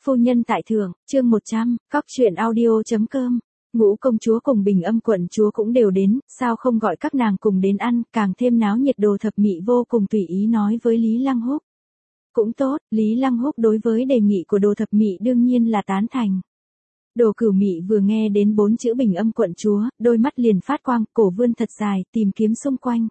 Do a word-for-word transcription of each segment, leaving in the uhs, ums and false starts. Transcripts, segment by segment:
Phu nhân tại thượng, chương một trăm, cóc truyện audio.com. Ngũ công chúa cùng Bình Âm quận chúa cũng đều đến, sao không gọi các nàng cùng đến ăn, càng thêm náo nhiệt. Đồ Thập Mị vô cùng tùy ý nói với Lý Lăng Húc. Cũng tốt, Lý Lăng Húc đối với đề nghị của Đồ Thập Mị đương nhiên là tán thành. Đồ Cửu Mị vừa nghe đến bốn chữ Bình Âm quận chúa, đôi mắt liền phát quang, cổ vươn thật dài, tìm kiếm xung quanh.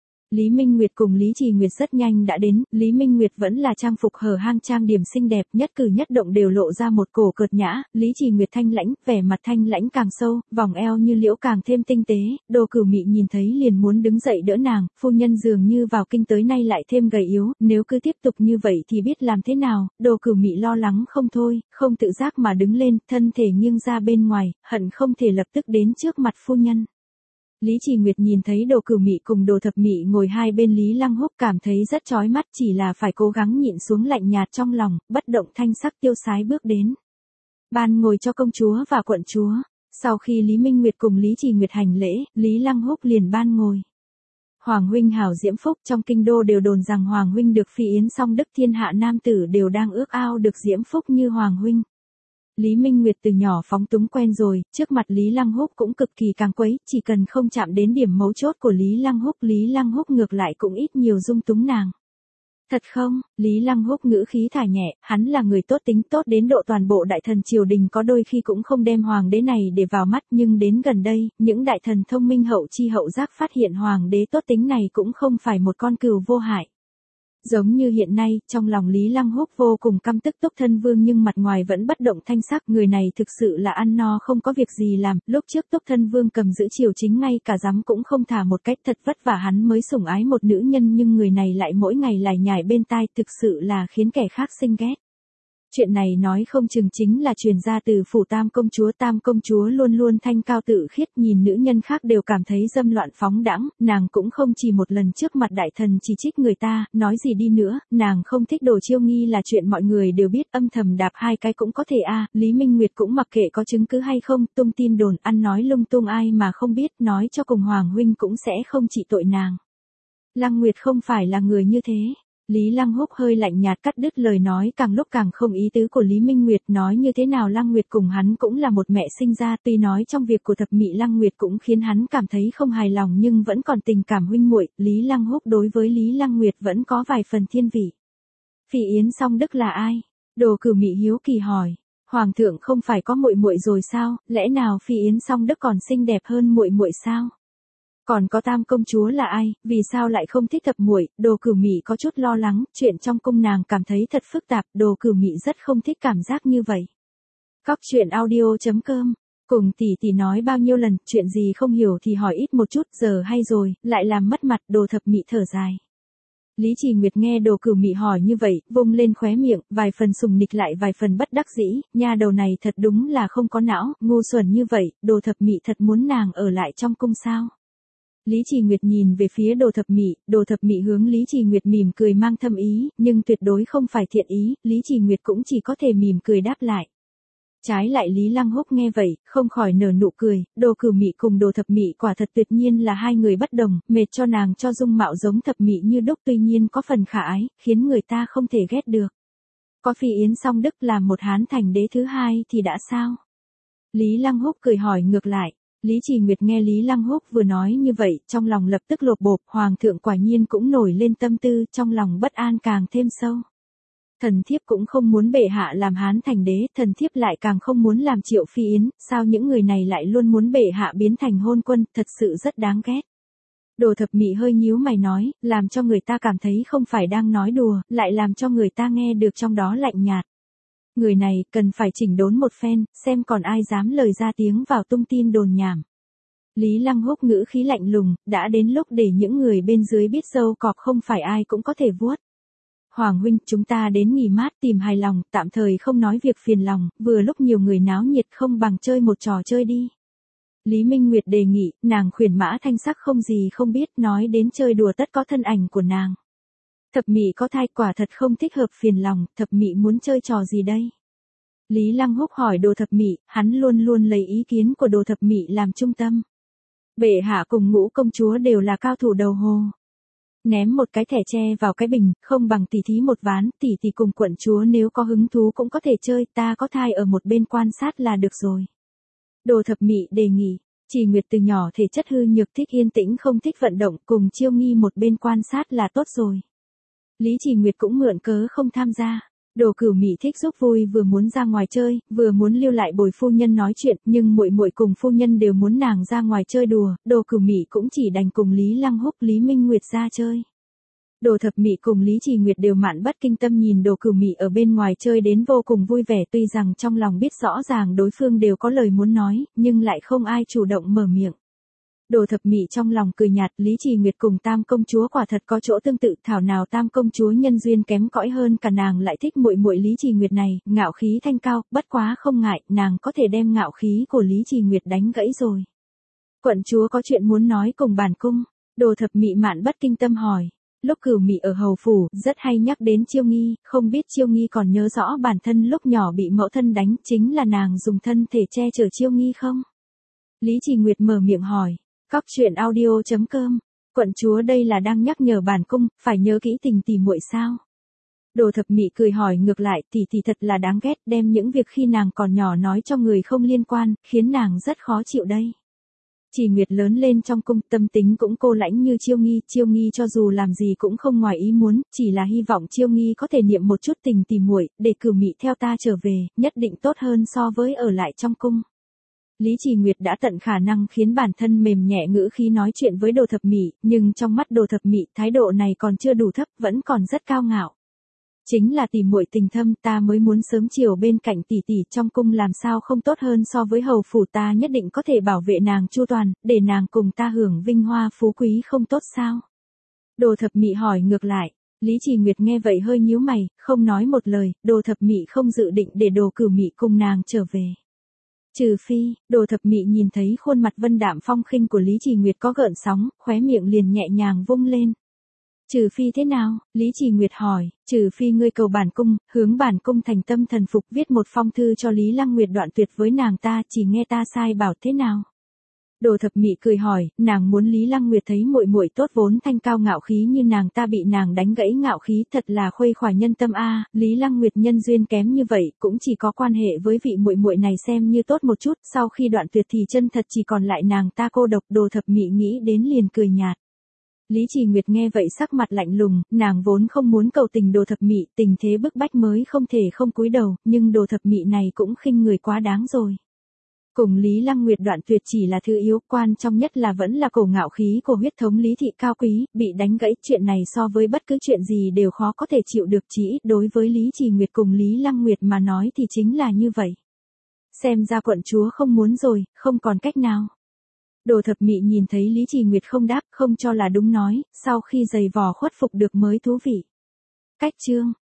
Lý Minh Nguyệt cùng Lý Trì Nguyệt rất nhanh đã đến, Lý Minh Nguyệt vẫn là trang phục hở hang trang điểm xinh đẹp, nhất cử nhất động đều lộ ra một cổ cợt nhã, Lý Trì Nguyệt thanh lãnh, vẻ mặt thanh lãnh càng sâu, vòng eo như liễu càng thêm tinh tế, Đồ Cửu Mị nhìn thấy liền muốn đứng dậy đỡ nàng, phu nhân dường như vào kinh tới nay lại thêm gầy yếu, nếu cứ tiếp tục như vậy thì biết làm thế nào, Đồ Cửu Mị lo lắng không thôi, không tự giác mà đứng lên, thân thể nghiêng ra bên ngoài, hận không thể lập tức đến trước mặt phu nhân. Lý Trì Nguyệt nhìn thấy Đồ Cửu Mị cùng Đồ Thập Mị ngồi hai bên Lý Lăng Húc cảm thấy rất chói mắt, chỉ là phải cố gắng nhịn xuống lạnh nhạt trong lòng, bất động thanh sắc tiêu sái bước đến. Ban ngồi cho công chúa và quận chúa. Sau khi Lý Minh Nguyệt cùng Lý Trì Nguyệt hành lễ, Lý Lăng Húc liền ban ngồi. Hoàng huynh hảo diễm phúc, trong kinh đô đều đồn rằng Hoàng huynh được phi yến song đức, thiên hạ nam tử đều đang ước ao được diễm phúc như Hoàng huynh. Lý Minh Nguyệt từ nhỏ phóng túng quen rồi, trước mặt Lý Lăng Húc cũng cực kỳ càng quấy, chỉ cần không chạm đến điểm mấu chốt của Lý Lăng Húc, Lý Lăng Húc ngược lại cũng ít nhiều dung túng nàng. Thật không? Lý Lăng Húc ngữ khí thả nhẹ, hắn là người tốt tính tốt đến độ toàn bộ đại thần triều đình có đôi khi cũng không đem hoàng đế này để vào mắt, nhưng đến gần đây, những đại thần thông minh hậu chi hậu giác phát hiện hoàng đế tốt tính này cũng không phải một con cừu vô hại. Giống như hiện nay, trong lòng Lý Lăng Húc vô cùng căm tức Túc Thân Vương nhưng mặt ngoài vẫn bất động thanh sắc, người này thực sự là ăn no không có việc gì làm, lúc trước Túc Thân Vương cầm giữ triều chính ngay cả giám cũng không thả một cách, thật vất vả hắn mới sủng ái một nữ nhân nhưng người này lại mỗi ngày lải nhải bên tai, thực sự là khiến kẻ khác sinh ghét. Chuyện này nói không chừng chính là truyền ra từ phủ Tam công chúa, Tam công chúa luôn luôn thanh cao tự khiết, nhìn nữ nhân khác đều cảm thấy dâm loạn phóng đãng, nàng cũng không chỉ một lần trước mặt đại thần chỉ trích người ta, nói gì đi nữa, nàng không thích đồ chiêu nghi là chuyện mọi người đều biết, âm thầm đạp hai cái cũng có thể a. Lý Minh Nguyệt cũng mặc kệ có chứng cứ hay không, tung tin đồn, ăn nói lung tung ai mà không biết, nói cho cùng Hoàng huynh cũng sẽ không trị tội nàng. Lăng Nguyệt không phải là người như thế. Lý Lăng Húc hơi lạnh nhạt cắt đứt lời nói, càng lúc càng không ý tứ của Lý Minh Nguyệt, nói như thế nào Lăng Nguyệt cùng hắn cũng là một mẹ sinh ra, tuy nói trong việc của Thập Mị Lăng Nguyệt cũng khiến hắn cảm thấy không hài lòng nhưng vẫn còn tình cảm huynh muội, Lý Lăng Húc đối với Lý Lăng Nguyệt vẫn có vài phần thiên vị. Phi yến song đức là ai? Đồ Cửu Mị hiếu kỳ hỏi. Hoàng thượng không phải có muội muội rồi sao, lẽ nào Phi yến song đức còn xinh đẹp hơn muội muội sao? Còn có Tam công chúa là ai, vì sao lại không thích Thập muội? Đồ Cửu Mị có chút lo lắng, chuyện trong cung nàng cảm thấy thật phức tạp, Đồ Cửu Mị rất không thích cảm giác như vậy. Cóc truyện audio.com, cùng tỷ tỷ nói bao nhiêu lần, chuyện gì không hiểu thì hỏi ít một chút, giờ hay rồi, lại làm mất mặt, Đồ Thập Mị thở dài. Lý Trì Nguyệt nghe Đồ Cửu Mị hỏi như vậy, vung lên khóe miệng, vài phần sùng nịch lại vài phần bất đắc dĩ, nha đầu này thật đúng là không có não, ngu xuẩn như vậy, Đồ Thập Mị thật muốn nàng ở lại trong cung sao? Lý Trì Nguyệt nhìn về phía Đồ Thập Mị, Đồ Thập Mị hướng Lý Trì Nguyệt mỉm cười mang thâm ý, nhưng tuyệt đối không phải thiện ý, Lý Trì Nguyệt cũng chỉ có thể mỉm cười đáp lại. Trái lại Lý Lăng Húc nghe vậy, không khỏi nở nụ cười, Đồ Cửu Mị cùng Đồ Thập Mị quả thật tuyệt nhiên là hai người bất đồng, mệt cho nàng cho dung mạo giống Thập Mị như đúc tuy nhiên có phần khả ái, khiến người ta không thể ghét được. Có Phi yến song đức làm một Hán thành đế thứ hai thì đã sao? Lý Lăng Húc cười hỏi ngược lại. Lý Trì Nguyệt nghe Lý Lăng Húc vừa nói như vậy, trong lòng lập tức lột bột, Hoàng thượng quả nhiên cũng nổi lên tâm tư, trong lòng bất an càng thêm sâu. Thần thiếp cũng không muốn bệ hạ làm Hán thành đế, thần thiếp lại càng không muốn làm Triệu Phi yến, sao những người này lại luôn muốn bệ hạ biến thành hôn quân, thật sự rất đáng ghét. Đồ Thập Mị hơi nhíu mày nói, làm cho người ta cảm thấy không phải đang nói đùa, lại làm cho người ta nghe được trong đó lạnh nhạt. Người này, cần phải chỉnh đốn một phen, xem còn ai dám lời ra tiếng vào tung tin đồn nhảm. Lý Lăng Húc ngữ khí lạnh lùng, đã đến lúc để những người bên dưới biết dâu cọp không phải ai cũng có thể vuốt. Hoàng huynh, chúng ta đến nghỉ mát tìm hài lòng, tạm thời không nói việc phiền lòng, vừa lúc nhiều người náo nhiệt không bằng chơi một trò chơi đi. Lý Minh Nguyệt đề nghị, nàng khuyển mã thanh sắc không gì không biết, nói đến chơi đùa tất có thân ảnh của nàng. Thập Mị có thai quả thật không thích hợp phiền lòng, Thập Mị muốn chơi trò gì đây? Lý Lăng Húc hỏi Đồ Thập Mị, hắn luôn luôn lấy ý kiến của Đồ Thập Mị làm trung tâm. Bệ hạ cùng Ngũ công chúa đều là cao thủ đầu hồ. Ném một cái thẻ tre vào cái bình, không bằng tỷ thí một ván, tỷ tỷ cùng quận chúa nếu có hứng thú cũng có thể chơi, ta có thai ở một bên quan sát là được rồi. Đồ Thập Mị đề nghị, Trì Nguyệt từ nhỏ thể chất hư nhược, thích yên tĩnh không thích vận động, cùng Chiêu Nghi một bên quan sát là tốt rồi. Lý Trì Nguyệt cũng mượn cớ không tham gia. Đồ Cửu Mị thích giúp vui, vừa muốn ra ngoài chơi, vừa muốn lưu lại bồi phu nhân nói chuyện, nhưng muội muội cùng phu nhân đều muốn nàng ra ngoài chơi đùa, Đồ Cửu Mị cũng chỉ đành cùng Lý Lăng Húc, Lý Minh Nguyệt ra chơi. Đồ Thập Mị cùng Lý Trì Nguyệt đều mạn bất kinh tâm nhìn Đồ Cửu Mị ở bên ngoài chơi đến vô cùng vui vẻ, tuy rằng trong lòng biết rõ ràng đối phương đều có lời muốn nói, nhưng lại không ai chủ động mở miệng. Đồ Thập Mị trong lòng cười nhạt, Lý Trì Nguyệt cùng Tam công chúa quả thật có chỗ tương tự, thảo nào Tam công chúa nhân duyên kém cỏi hơn cả nàng lại thích muội muội Lý Trì Nguyệt này, ngạo khí thanh cao, bất quá không ngại, nàng có thể đem ngạo khí của Lý Trì Nguyệt đánh gãy rồi. Quận chúa có chuyện muốn nói cùng bản cung? Đồ Thập Mị mạn bất kinh tâm hỏi. Lúc Cửu Mị ở hầu phủ, rất hay nhắc đến Chiêu Nghi, không biết Chiêu Nghi còn nhớ rõ bản thân lúc nhỏ bị mẫu thân đánh, chính là nàng dùng thân thể che chở Chiêu Nghi không? Lý Trì Nguyệt mở miệng hỏi. Cóc truyện audio chấm com, quận chúa đây là đang nhắc nhở bản cung, phải nhớ kỹ tình tỷ muội sao? Đồ Thập Mị cười hỏi ngược lại, tỷ tỷ thật là đáng ghét, đem những việc khi nàng còn nhỏ nói cho người không liên quan, khiến nàng rất khó chịu đây. Trì Nguyệt lớn lên trong cung, tâm tính cũng cô lãnh như Chiêu Nghi, Chiêu Nghi cho dù làm gì cũng không ngoài ý muốn, chỉ là hy vọng Chiêu Nghi có thể niệm một chút tình tỷ muội, để Cửu Mị theo ta trở về, nhất định tốt hơn so với ở lại trong cung. Lý Trì Nguyệt đã tận khả năng khiến bản thân mềm nhẹ ngữ khí nói chuyện với Đồ Thập Mị, nhưng trong mắt Đồ Thập Mị, thái độ này còn chưa đủ thấp, vẫn còn rất cao ngạo. Chính là tỷ muội tình thâm, ta mới muốn sớm chiều bên cạnh tỷ tỷ, trong cung làm sao không tốt hơn so với hầu phủ, ta nhất định có thể bảo vệ nàng chu toàn, để nàng cùng ta hưởng vinh hoa phú quý, không tốt sao? Đồ Thập Mị hỏi ngược lại. Lý Trì Nguyệt nghe vậy hơi nhíu mày, không nói một lời, Đồ Thập Mị không dự định để Đồ Cửu Mị cùng nàng trở về. Trừ phi, Đồ Thập Mị nhìn thấy khuôn mặt vân đạm phong khinh của Lý Trì Nguyệt có gợn sóng, khóe miệng liền nhẹ nhàng vung lên. Trừ phi thế nào? Lý Trì Nguyệt hỏi. Trừ phi ngươi cầu bản cung, hướng bản cung thành tâm thần phục, viết một phong thư cho Lý Lăng Nguyệt đoạn tuyệt với nàng ta, chỉ nghe ta sai bảo thế nào? Đồ Thập Mị cười hỏi, nàng muốn Lý Lăng Nguyệt thấy muội muội tốt vốn thanh cao ngạo khí như nàng ta bị nàng đánh gãy ngạo khí, thật là khuây khỏa nhân tâm a. Lý Lăng Nguyệt nhân duyên kém như vậy, cũng chỉ có quan hệ với vị muội muội này xem như tốt một chút, sau khi đoạn tuyệt thì chân thật chỉ còn lại nàng ta cô độc. Đồ Thập Mị nghĩ đến liền cười nhạt. Lý Trì Nguyệt nghe vậy sắc mặt lạnh lùng, nàng vốn không muốn cầu tình Đồ Thập Mị, tình thế bức bách mới không thể không cúi đầu, nhưng Đồ Thập Mị này cũng khinh người quá đáng rồi. Cùng Lý Lăng Nguyệt đoạn tuyệt chỉ là thứ yếu, quan trọng nhất là vẫn là cổ ngạo khí của huyết thống Lý thị cao quý, bị đánh gãy, chuyện này so với bất cứ chuyện gì đều khó có thể chịu được, chỉ ít đối với Lý Trì Nguyệt cùng Lý Lăng Nguyệt mà nói thì chính là như vậy. Xem ra quận chúa không muốn rồi, không còn cách nào. Đồ Thập Mị nhìn thấy Lý Trì Nguyệt không đáp, không cho là đúng nói, sau khi giày vò khuất phục được mới thú vị. Cách chương